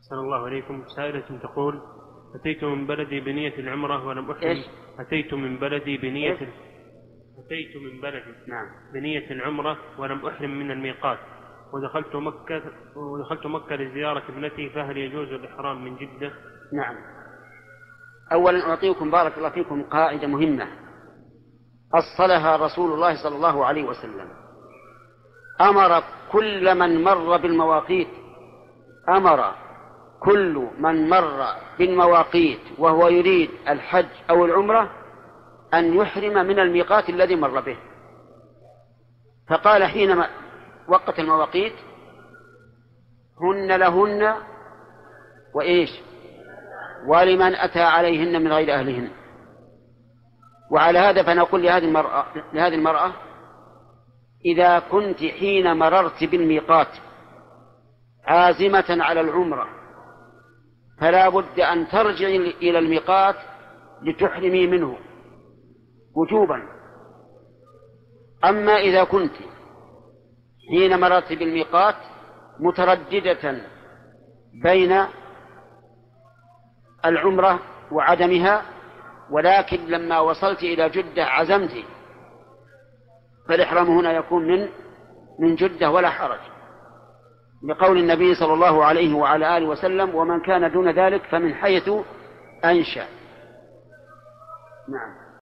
أحسن الله عليكم. سائلة تقول: أتيت من بلدي بنية العمرة ولم أحرم. أتيت من بلدي بنية العمرة ولم أحرم من الميقات، ودخلت مكة لزيارة ابنتي، فهل يجوز الإحرام من جدة؟ نعم. أولا أعطيكم بارك الله فيكم قاعدة مهمة أصلها رسول الله صلى الله عليه وسلم. أمر كل من مر بالمواقيت وهو يريد الحج أو العمرة أن يحرم من الميقات الذي مر به. فقال حينما وقت المواقيت: هن لهن ولمن أتى عليهن من غير أهلهن. وعلى هذا فنقول لهذه المرأة: إذا كنت حين مررت بالميقات عازمة على العمرة فلا بد أن ترجعي إلى الميقات لتحرمي منه وجوبا. أما إذا كنت حين مررت بالميقات مترددة بين العمرة وعدمها، ولكن لما وصلت إلى جدة عزمت، فالإحرام هنا يكون من جدة ولا حرج، لقول النبي صلى الله عليه وعلى آله وسلم: ومن كان دون ذلك فمن حيث أنشأ. نعم.